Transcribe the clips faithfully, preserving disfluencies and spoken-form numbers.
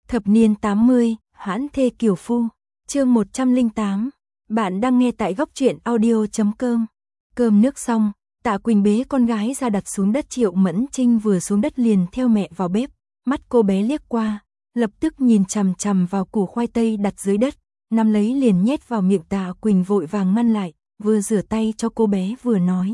Thập niên tám mươi, Hoãn thê kiều phu, chương một trăm lẻ tám. Bạn đang nghe tại góc truyện audio chấm com. Cơm nước xong, Tạ Quỳnh bế con gái ra đặt xuống đất. Triệu Mẫn Trinh vừa xuống đất liền theo mẹ vào bếp, mắt cô bé liếc qua, lập tức nhìn chằm chằm vào củ khoai tây đặt dưới đất, nắm lấy liền nhét vào miệng. Tạ Quỳnh vội vàng ngăn lại, vừa rửa tay cho cô bé vừa nói: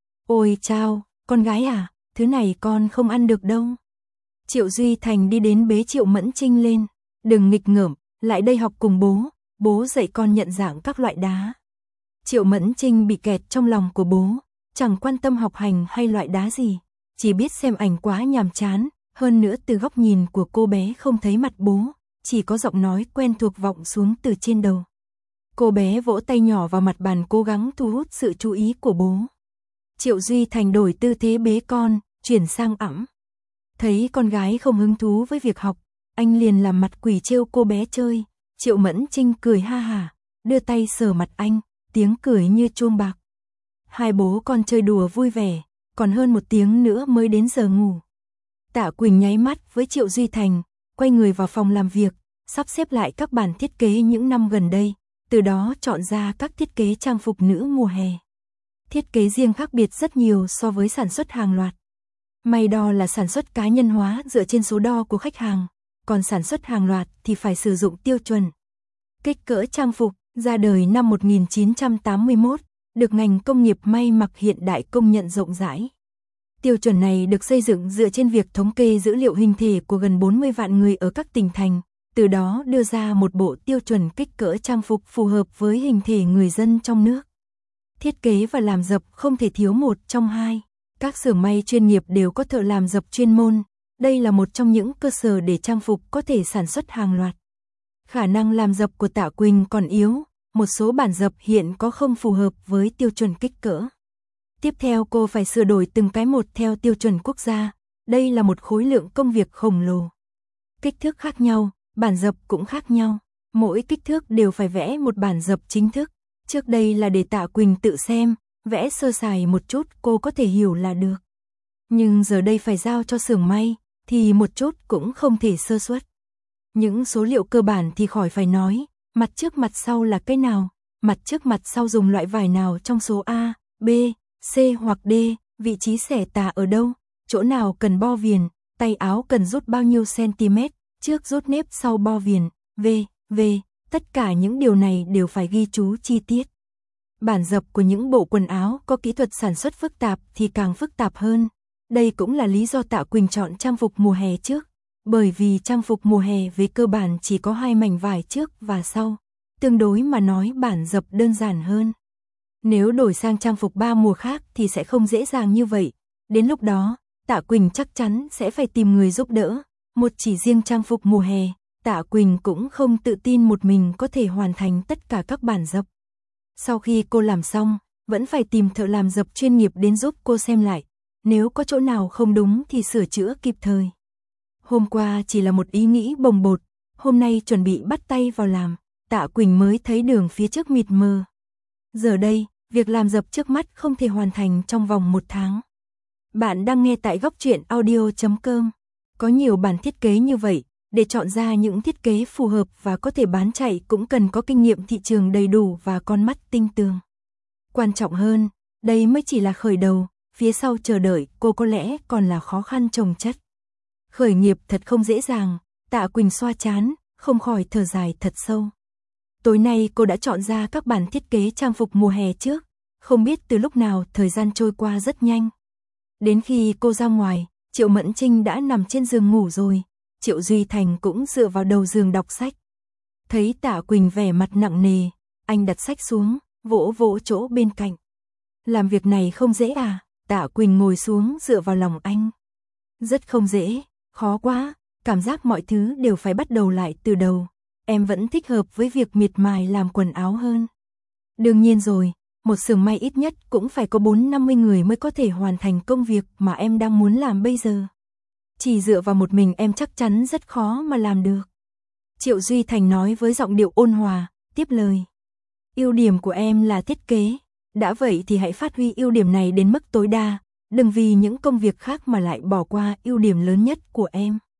"Ôi chao, con gái à, thứ này con không ăn được đâu." Triệu Duy Thành đi đến bế Triệu Mẫn Trinh lên, "Đừng nghịch ngợm, lại đây học cùng bố, bố dạy con nhận dạng các loại đá." Triệu Mẫn Trinh bị kẹt trong lòng của bố, chẳng quan tâm học hành hay loại đá gì, chỉ biết xem ảnh quá nhàm chán, hơn nữa từ góc nhìn của cô bé không thấy mặt bố, chỉ có giọng nói quen thuộc vọng xuống từ trên đầu. Cô bé vỗ tay nhỏ vào mặt bàn cố gắng thu hút sự chú ý của bố. Triệu Duy Thành đổi tư thế bế con, chuyển sang ẵm. Thấy con gái không hứng thú với việc học, anh liền làm mặt quỷ trêu cô bé chơi. Triệu Mẫn Trinh cười ha hả, đưa tay sờ mặt anh, tiếng cười như chuông bạc. Hai bố con chơi đùa vui vẻ, còn hơn một tiếng nữa mới đến giờ ngủ. Tạ Quỳnh nháy mắt với Triệu Duy Thành, quay người vào phòng làm việc, sắp xếp lại các bản thiết kế những năm gần đây, từ đó chọn ra các thiết kế trang phục nữ mùa hè. Thiết kế riêng khác biệt rất nhiều so với sản xuất hàng loạt. May đo là sản xuất cá nhân hóa dựa trên số đo của khách hàng, còn sản xuất hàng loạt thì phải sử dụng tiêu chuẩn. Kích cỡ trang phục ra đời năm một nghìn chín trăm tám mươi mốt, được ngành công nghiệp may mặc hiện đại công nhận rộng rãi. Tiêu chuẩn này được xây dựng dựa trên việc thống kê dữ liệu hình thể của gần bốn mươi vạn người ở các tỉnh thành, từ đó đưa ra một bộ tiêu chuẩn kích cỡ trang phục phù hợp với hình thể người dân trong nước. Thiết kế và làm dập không thể thiếu một trong hai. Các xưởng may chuyên nghiệp đều có thợ làm dập chuyên môn, đây là một trong những cơ sở để trang phục có thể sản xuất hàng loạt. Khả năng làm dập của Tạ Quỳnh còn yếu, một số bản dập hiện có không phù hợp với tiêu chuẩn kích cỡ. Tiếp theo cô phải sửa đổi từng cái một theo tiêu chuẩn quốc gia, đây là một khối lượng công việc khổng lồ. Kích thước khác nhau, bản dập cũng khác nhau, mỗi kích thước đều phải vẽ một bản dập chính thức. Trước đây là để Tạ Quỳnh tự xem, vẽ sơ sài một chút cô có thể hiểu là được. Nhưng giờ đây phải giao cho xưởng may, thì một chút cũng không thể sơ suất. Những số liệu cơ bản thì khỏi phải nói, mặt trước mặt sau là cái nào, mặt trước mặt sau dùng loại vải nào trong số A, B, C hoặc D, vị trí xẻ tà ở đâu, chỗ nào cần bo viền, tay áo cần rút bao nhiêu cm, trước rút nếp sau bo viền, v, v, tất cả những điều này đều phải ghi chú chi tiết. Bản dập của những bộ quần áo có kỹ thuật sản xuất phức tạp thì càng phức tạp hơn. Đây cũng là lý do Tạ Quỳnh chọn trang phục mùa hè trước, bởi vì trang phục mùa hè về cơ bản chỉ có hai mảnh vải trước và sau, tương đối mà nói bản dập đơn giản hơn. Nếu đổi sang trang phục ba mùa khác thì sẽ không dễ dàng như vậy, đến lúc đó, Tạ Quỳnh chắc chắn sẽ phải tìm người giúp đỡ. Một chỉ riêng trang phục mùa hè, Tạ Quỳnh cũng không tự tin một mình có thể hoàn thành tất cả các bản dập. Sau khi cô làm xong, vẫn phải tìm thợ làm dập chuyên nghiệp đến giúp cô xem lại, nếu có chỗ nào không đúng thì sửa chữa kịp thời. Hôm qua chỉ là một ý nghĩ bồng bột, hôm nay chuẩn bị bắt tay vào làm, Tạ Quỳnh mới thấy đường phía trước mịt mờ. Giờ đây, việc làm dập trước mắt không thể hoàn thành trong vòng một tháng. Bạn đang nghe tại góc truyện audio chấm com. Có nhiều bản thiết kế như vậy, để chọn ra những thiết kế phù hợp và có thể bán chạy cũng cần có kinh nghiệm thị trường đầy đủ và con mắt tinh tường. Quan trọng hơn, đây mới chỉ là khởi đầu, phía sau chờ đợi cô có lẽ còn là khó khăn chồng chất. Khởi nghiệp thật không dễ dàng, Tạ Quỳnh xoa trán, không khỏi thở dài thật sâu. Tối nay cô đã chọn ra các bản thiết kế trang phục mùa hè trước, không biết từ lúc nào thời gian trôi qua rất nhanh. Đến khi cô ra ngoài, Triệu Mẫn Trinh đã nằm trên giường ngủ rồi, Triệu Duy Thành cũng dựa vào đầu giường đọc sách. Thấy Tạ Quỳnh vẻ mặt nặng nề, anh đặt sách xuống, vỗ vỗ chỗ bên cạnh. Làm việc này không dễ à? Tạ Quỳnh ngồi xuống dựa vào lòng anh. Rất không dễ, khó quá, cảm giác mọi thứ đều phải bắt đầu lại từ đầu. Em vẫn thích hợp với việc miệt mài làm quần áo hơn. Đương nhiên rồi, một xưởng may ít nhất cũng phải có bốn năm mươi người mới có thể hoàn thành công việc mà em đang muốn làm bây giờ. Chỉ dựa vào một mình em chắc chắn rất khó mà làm được. Triệu Duy Thành nói với giọng điệu ôn hòa, tiếp lời. Ưu điểm của em là thiết kế, đã vậy thì hãy phát huy ưu điểm này đến mức tối đa, đừng vì những công việc khác mà lại bỏ qua ưu điểm lớn nhất của em.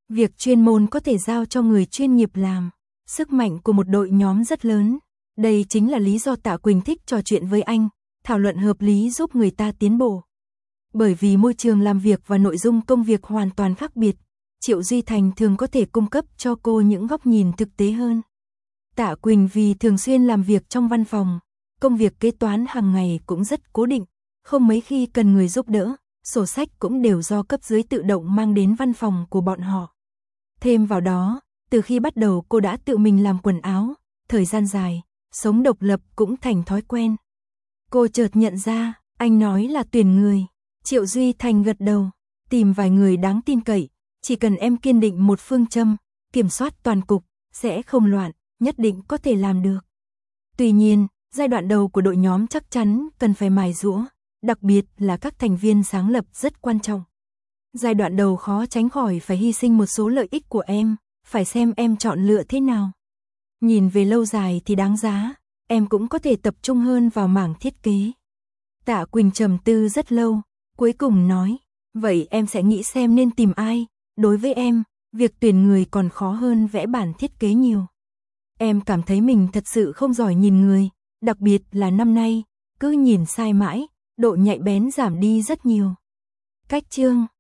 Việc chuyên môn có thể giao cho người chuyên nghiệp làm. Sức mạnh của một đội nhóm rất lớn. Đây chính là lý do Tạ Quỳnh thích trò chuyện với anh, thảo luận hợp lý giúp người ta tiến bộ. Bởi vì môi trường làm việc và nội dung công việc hoàn toàn khác biệt, Triệu Duy Thành thường có thể cung cấp cho cô những góc nhìn thực tế hơn. Tạ Quỳnh vì thường xuyên làm việc trong văn phòng, công việc kế toán hàng ngày cũng rất cố định, không mấy khi cần người giúp đỡ, sổ sách cũng đều do cấp dưới tự động mang đến văn phòng của bọn họ. Thêm vào đó, từ khi bắt đầu cô đã tự mình làm quần áo, thời gian dài, sống độc lập cũng thành thói quen. Cô chợt nhận ra, anh nói là tuyển người. Triệu Duy Thành gật đầu, tìm vài người đáng tin cậy, chỉ cần em kiên định một phương châm, kiểm soát toàn cục, sẽ không loạn, nhất định có thể làm được. Tuy nhiên, giai đoạn đầu của đội nhóm chắc chắn cần phải mài giũa, đặc biệt là các thành viên sáng lập rất quan trọng. Giai đoạn đầu khó tránh khỏi phải hy sinh một số lợi ích của em, phải xem em chọn lựa thế nào. Nhìn về lâu dài thì đáng giá, em cũng có thể tập trung hơn vào mảng thiết kế. Tạ Quỳnh trầm tư rất lâu, cuối cùng nói, vậy em sẽ nghĩ xem nên tìm ai, đối với em, việc tuyển người còn khó hơn vẽ bản thiết kế nhiều. Em cảm thấy mình thật sự không giỏi nhìn người, đặc biệt là năm nay, cứ nhìn sai mãi, độ nhạy bén giảm đi rất nhiều. Cách chương